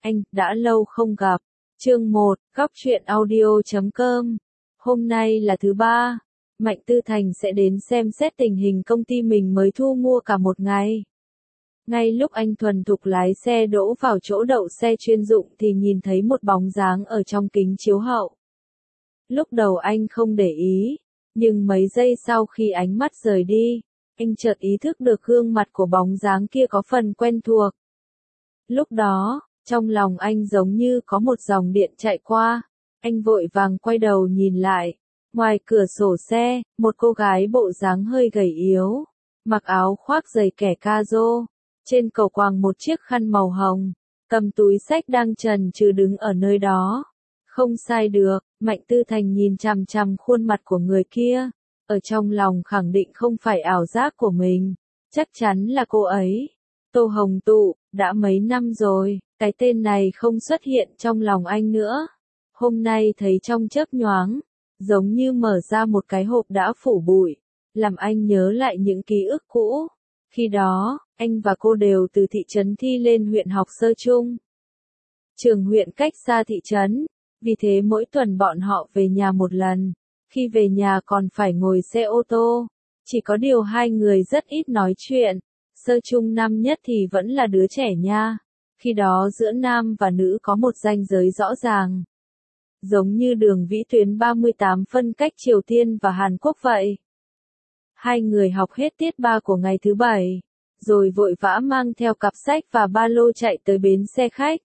Anh, đã lâu không gặp. Chương 1, Góc truyện audio.com. Hôm nay là thứ ba. Mạnh Tư Thành sẽ đến xem xét tình hình công ty mình mới thu mua cả một ngày. Ngay lúc anh thuần thục lái xe đỗ vào chỗ đậu xe chuyên dụng thì nhìn thấy một bóng dáng ở trong kính chiếu hậu. Lúc đầu anh không để ý, nhưng mấy giây sau khi ánh mắt rời đi, anh chợt ý thức được gương mặt của bóng dáng kia có phần quen thuộc. Lúc đó, trong lòng anh giống như có một dòng điện chạy qua, anh vội vàng quay đầu nhìn lại. Ngoài cửa sổ xe, một cô gái bộ dáng hơi gầy yếu, mặc áo khoác dày kẻ ca rô, trên cổ quàng một chiếc khăn màu hồng, cầm túi xách đang chần chừ đứng ở nơi đó. Không sai được, Mạnh Tư Thành nhìn chằm chằm khuôn mặt của người kia, ở trong lòng khẳng định không phải ảo giác của mình, chắc chắn là cô ấy. Tô Hồng Tụ, đã mấy năm rồi, cái tên này không xuất hiện trong lòng anh nữa. Hôm nay thấy trong chớp nhoáng, giống như mở ra một cái hộp đã phủ bụi, làm anh nhớ lại những ký ức cũ. Khi đó, anh và cô đều từ thị trấn Thi lên huyện học sơ chung. Trường huyện cách xa thị trấn, vì thế mỗi tuần bọn họ về nhà một lần. Khi về nhà còn phải ngồi xe ô tô, chỉ có điều hai người rất ít nói chuyện. Sơ chung năm nhất thì vẫn là đứa trẻ nha. Khi đó giữa nam và nữ có một ranh giới rõ ràng. Giống như đường vĩ tuyến 38 phân cách Triều Tiên và Hàn Quốc vậy. Hai người học hết tiết 3 của ngày thứ bảy, rồi vội vã mang theo cặp sách và ba lô chạy tới bến xe khách.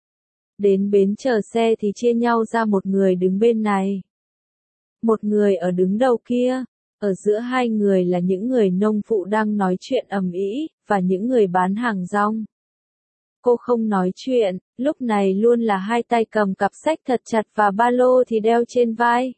Đến bến chờ xe thì chia nhau ra một người đứng bên này, một người ở đứng đầu kia. Ở giữa hai người là những người nông phụ đang nói chuyện ầm ĩ, và những người bán hàng rong. Cô không nói chuyện, lúc này luôn là hai tay cầm cặp sách thật chặt và ba lô thì đeo trên vai.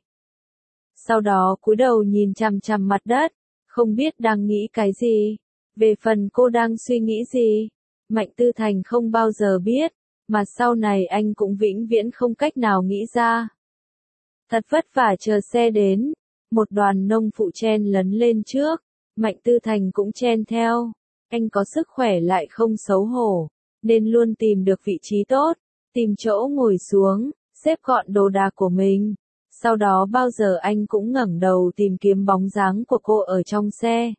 Sau đó cúi đầu nhìn chằm chằm mặt đất, không biết đang nghĩ cái gì. Về phần cô đang suy nghĩ gì, Mạnh Tư Thành không bao giờ biết, mà sau này anh cũng vĩnh viễn không cách nào nghĩ ra. Thật vất vả chờ xe đến, một đoàn nông phụ chen lấn lên trước, Mạnh Tư Thành cũng chen theo. Anh có sức khỏe lại không xấu hổ, nên luôn tìm được vị trí tốt, tìm chỗ ngồi xuống, xếp gọn đồ đạc của mình. Sau đó bao giờ anh cũng ngẩng đầu tìm kiếm bóng dáng của cô ở trong xe.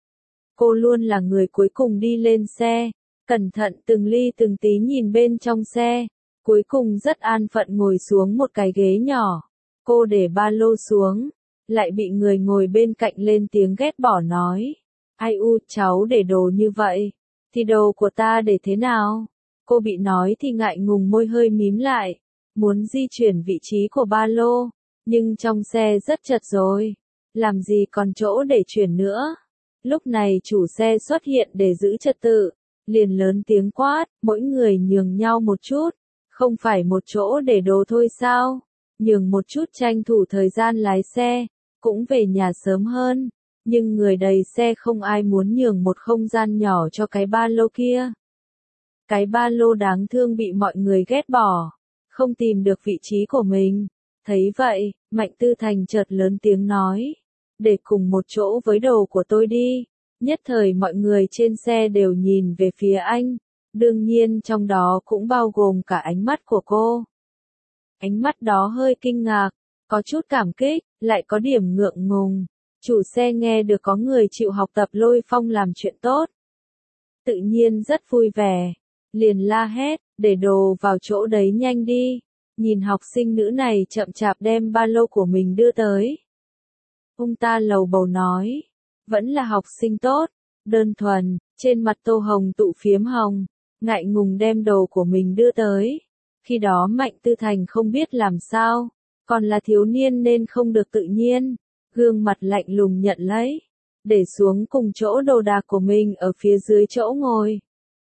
Cô luôn là người cuối cùng đi lên xe, cẩn thận từng ly từng tí nhìn bên trong xe, cuối cùng rất an phận ngồi xuống một cái ghế nhỏ. Cô để ba lô xuống, lại bị người ngồi bên cạnh lên tiếng ghét bỏ nói. Ai u, cháu để đồ như vậy, thì đồ của ta để thế nào? Cô bị nói thì ngại ngùng môi hơi mím lại, muốn di chuyển vị trí của ba lô, nhưng trong xe rất chật rồi, làm gì còn chỗ để chuyển nữa. Lúc này chủ xe xuất hiện để giữ trật tự, liền lớn tiếng quát, mỗi người nhường nhau một chút, không phải một chỗ để đồ thôi sao? Nhường một chút tranh thủ thời gian lái xe, cũng về nhà sớm hơn. Nhưng người đầy xe không ai muốn nhường một không gian nhỏ cho cái ba lô kia. Cái ba lô đáng thương bị mọi người ghét bỏ, không tìm được vị trí của mình. Thấy vậy, Mạnh Tư Thành chợt lớn tiếng nói, để cùng một chỗ với đồ của tôi đi. Nhất thời mọi người trên xe đều nhìn về phía anh, đương nhiên trong đó cũng bao gồm cả ánh mắt của cô. Ánh mắt đó hơi kinh ngạc, có chút cảm kích, lại có điểm ngượng ngùng. Chủ xe nghe được có người chịu học tập Lôi Phong làm chuyện tốt, tự nhiên rất vui vẻ, liền la hét, để đồ vào chỗ đấy nhanh đi. Nhìn học sinh nữ này chậm chạp đem ba lô của mình đưa tới. Ông ta lầu bầu nói, vẫn là học sinh tốt, đơn thuần. Trên mặt Tô Hồng Tụ phiếm hồng, ngại ngùng đem đồ của mình đưa tới. Khi đó Mạnh Tư Thành không biết làm sao, còn là thiếu niên nên không được tự nhiên, gương mặt lạnh lùng nhận lấy, để xuống cùng chỗ đồ đạc của mình ở phía dưới chỗ ngồi.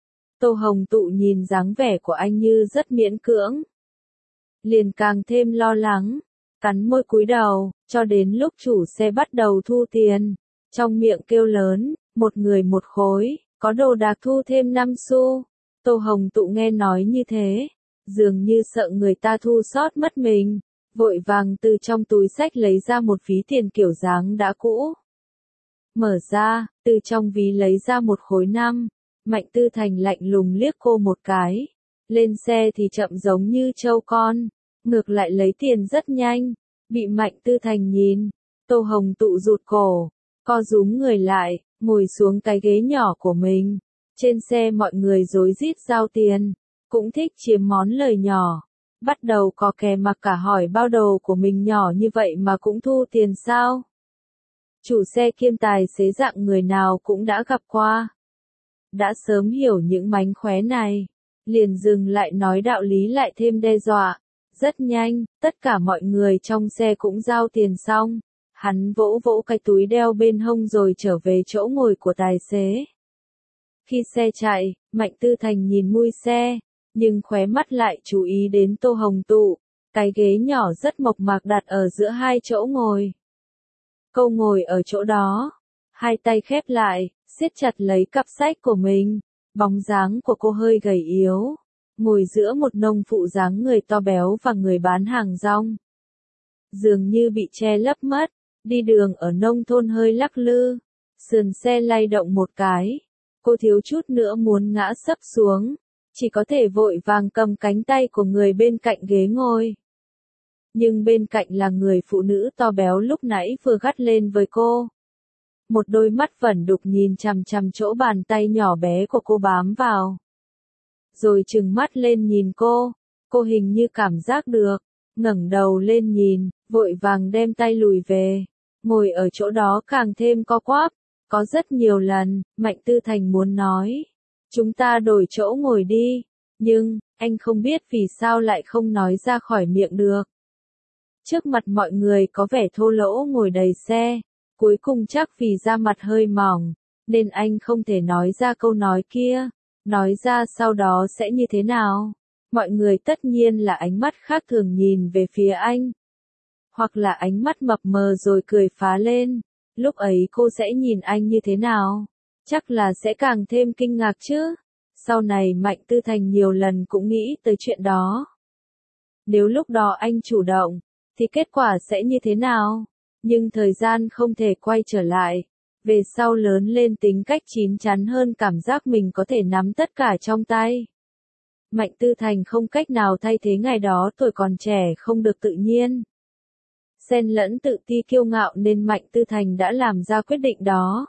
Tô Hồng Tụ nhìn dáng vẻ của anh như rất miễn cưỡng, liền càng thêm lo lắng, cắn môi cúi đầu, cho đến lúc chủ xe bắt đầu thu tiền, trong miệng kêu lớn, một người một khối, có đồ đạc thu thêm 5 xu. Tô Hồng Tụ nghe nói như thế, dường như sợ người ta thu sót mất mình, vội vàng từ trong túi xách lấy ra một ví tiền kiểu dáng đã cũ. Mở ra, từ trong ví lấy ra một khối 5, Mạnh Tư Thành lạnh lùng liếc cô một cái, Lên xe thì chậm giống như trâu con, ngược lại lấy tiền rất nhanh, bị Mạnh Tư Thành nhìn. Tô Hồng Tụ rụt cổ, co rúm người lại, ngồi xuống cái ghế nhỏ của mình. Trên xe mọi người rối rít giao tiền, cũng thích chiếm món lời nhỏ. Bắt đầu có kè mặc cả hỏi bao đồ của mình nhỏ như vậy mà cũng thu tiền sao? Chủ xe kiêm tài xế dạng người nào cũng đã gặp qua. Đã sớm hiểu những mánh khóe này, liền dừng lại nói đạo lý lại thêm đe dọa. Rất nhanh, tất cả mọi người trong xe cũng giao tiền xong. Hắn vỗ vỗ cái túi đeo bên hông rồi trở về chỗ ngồi của tài xế. Khi xe chạy, Mạnh Tư Thành nhìn mui xe, nhưng khóe mắt lại chú ý đến Tô Hồng Tụ. Cái ghế nhỏ rất mộc mạc đặt ở giữa hai chỗ ngồi. Cô ngồi ở chỗ đó, hai tay khép lại, siết chặt lấy cặp sách của mình. Bóng dáng của cô hơi gầy yếu, ngồi giữa một nông phụ dáng người to béo và người bán hàng rong. Dường như bị che lấp mất, đi đường ở nông thôn hơi lắc lư, sườn xe lay động một cái. Cô thiếu chút nữa muốn ngã sấp xuống, chỉ có thể vội vàng cầm cánh tay của người bên cạnh ghế ngồi. Nhưng bên cạnh là người phụ nữ to béo lúc nãy vừa gắt lên với cô. Một đôi mắt vẩn đục nhìn chằm chằm chỗ bàn tay nhỏ bé của cô bám vào. Rồi trừng mắt lên nhìn cô hình như cảm giác được, ngẩng đầu lên nhìn, vội vàng đem tay lùi về, ngồi ở chỗ đó càng thêm co quắp. Có rất nhiều lần, Mạnh Tư Thành muốn nói, chúng ta đổi chỗ ngồi đi, nhưng, anh không biết vì sao lại không nói ra khỏi miệng được. Trước mặt mọi người có vẻ thô lỗ ngồi đầy xe, cuối cùng chắc vì da mặt hơi mỏng, nên anh không thể nói ra câu nói kia, nói ra sau đó sẽ như thế nào. Mọi người tất nhiên là ánh mắt khác thường nhìn về phía anh, hoặc là ánh mắt mập mờ rồi cười phá lên. Lúc ấy cô sẽ nhìn anh như thế nào? Chắc là sẽ càng thêm kinh ngạc chứ. Sau này Mạnh Tư Thành nhiều lần cũng nghĩ tới chuyện đó. Nếu lúc đó anh chủ động, thì kết quả sẽ như thế nào? Nhưng thời gian không thể quay trở lại. Về sau lớn lên tính cách chín chắn hơn cảm giác mình có thể nắm tất cả trong tay. Mạnh Tư Thành không cách nào thay thế ngày đó tuổi còn trẻ không được tự nhiên. Xen lẫn tự ti kiêu ngạo nên Mạnh Tư Thành đã làm ra quyết định đó.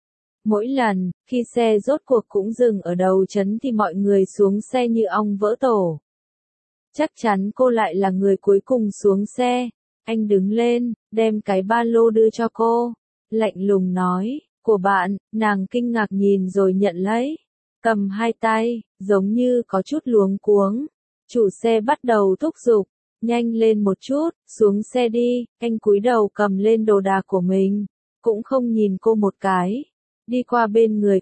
Mỗi lần, khi xe rốt cuộc cũng dừng ở đầu trấn thì mọi người xuống xe như ong vỡ tổ. Chắc chắn cô lại là người cuối cùng xuống xe. Anh đứng lên, đem cái ba lô đưa cho cô. Lạnh lùng nói, của bạn, nàng kinh ngạc nhìn rồi nhận lấy. Cầm hai tay, giống như có chút luống cuống. Chủ xe bắt đầu thúc giục. Nhanh lên một chút, xuống xe đi. Anh cúi đầu cầm lên đồ đạc của mình, cũng không nhìn cô một cái. Đi qua bên người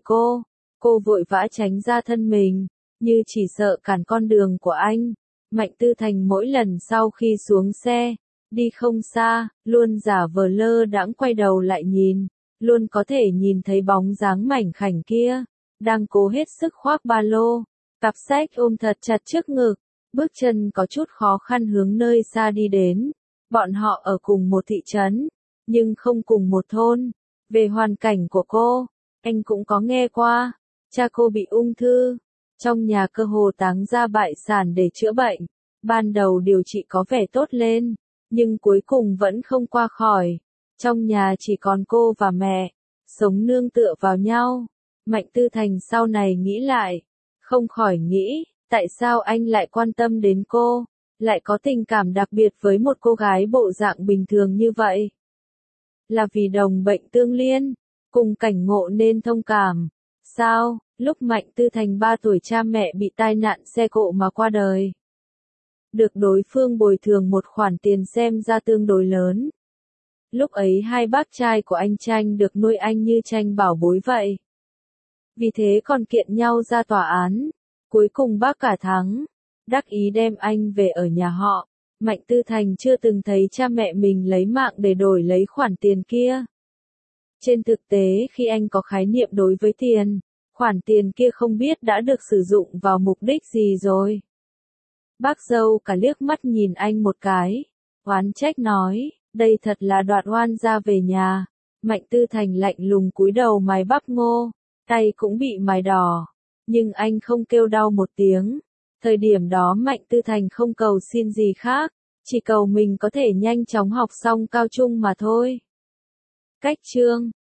cô vội vã tránh ra thân mình, như chỉ sợ cản con đường của anh. Mạnh Tư Thành mỗi lần sau khi xuống xe, đi không xa, luôn giả vờ lơ đãng quay đầu lại nhìn, luôn có thể nhìn thấy bóng dáng mảnh khảnh kia, đang cố hết sức khoác ba lô, cặp sách ôm thật chặt trước ngực. Bước chân có chút khó khăn hướng nơi xa đi đến. Bọn họ ở cùng một thị trấn, nhưng không cùng một thôn. Về hoàn cảnh của cô, anh cũng có nghe qua. Cha cô bị ung thư, trong nhà cơ hồ táng ra bại sản để chữa bệnh. Ban đầu điều trị có vẻ tốt lên, nhưng cuối cùng vẫn không qua khỏi. Trong nhà chỉ còn cô và mẹ, sống nương tựa vào nhau. Mạnh Tư Thành sau này nghĩ lại, không khỏi nghĩ, tại sao anh lại quan tâm đến cô, lại có tình cảm đặc biệt với một cô gái bộ dạng bình thường như vậy? Là vì đồng bệnh tương liên, cùng cảnh ngộ nên thông cảm. Sao, lúc Mạnh Tư Thành 3 tuổi cha mẹ bị tai nạn xe cộ mà qua đời. Được đối phương bồi thường một khoản tiền xem ra tương đối lớn. Lúc ấy hai bác trai của anh tranh được nuôi anh như tranh bảo bối vậy. Vì thế còn kiện nhau ra tòa án. Cuối cùng bác cả thắng, đắc ý đem anh về ở nhà họ. Mạnh Tư Thành chưa từng thấy cha mẹ mình lấy mạng để đổi lấy khoản tiền kia. Trên thực tế khi anh có khái niệm đối với tiền, khoản tiền kia không biết đã được sử dụng vào mục đích gì rồi. Bác dâu cả liếc mắt nhìn anh một cái, oán trách nói, đây thật là đoạn oan gia về nhà. Mạnh Tư Thành lạnh lùng cúi đầu mài bắp ngô, tay cũng bị mài đỏ. Nhưng anh không kêu đau một tiếng, Thời điểm đó Mạnh Tư Thành không cầu xin gì khác, chỉ cầu mình có thể nhanh chóng học xong cao trung mà thôi. Cách chương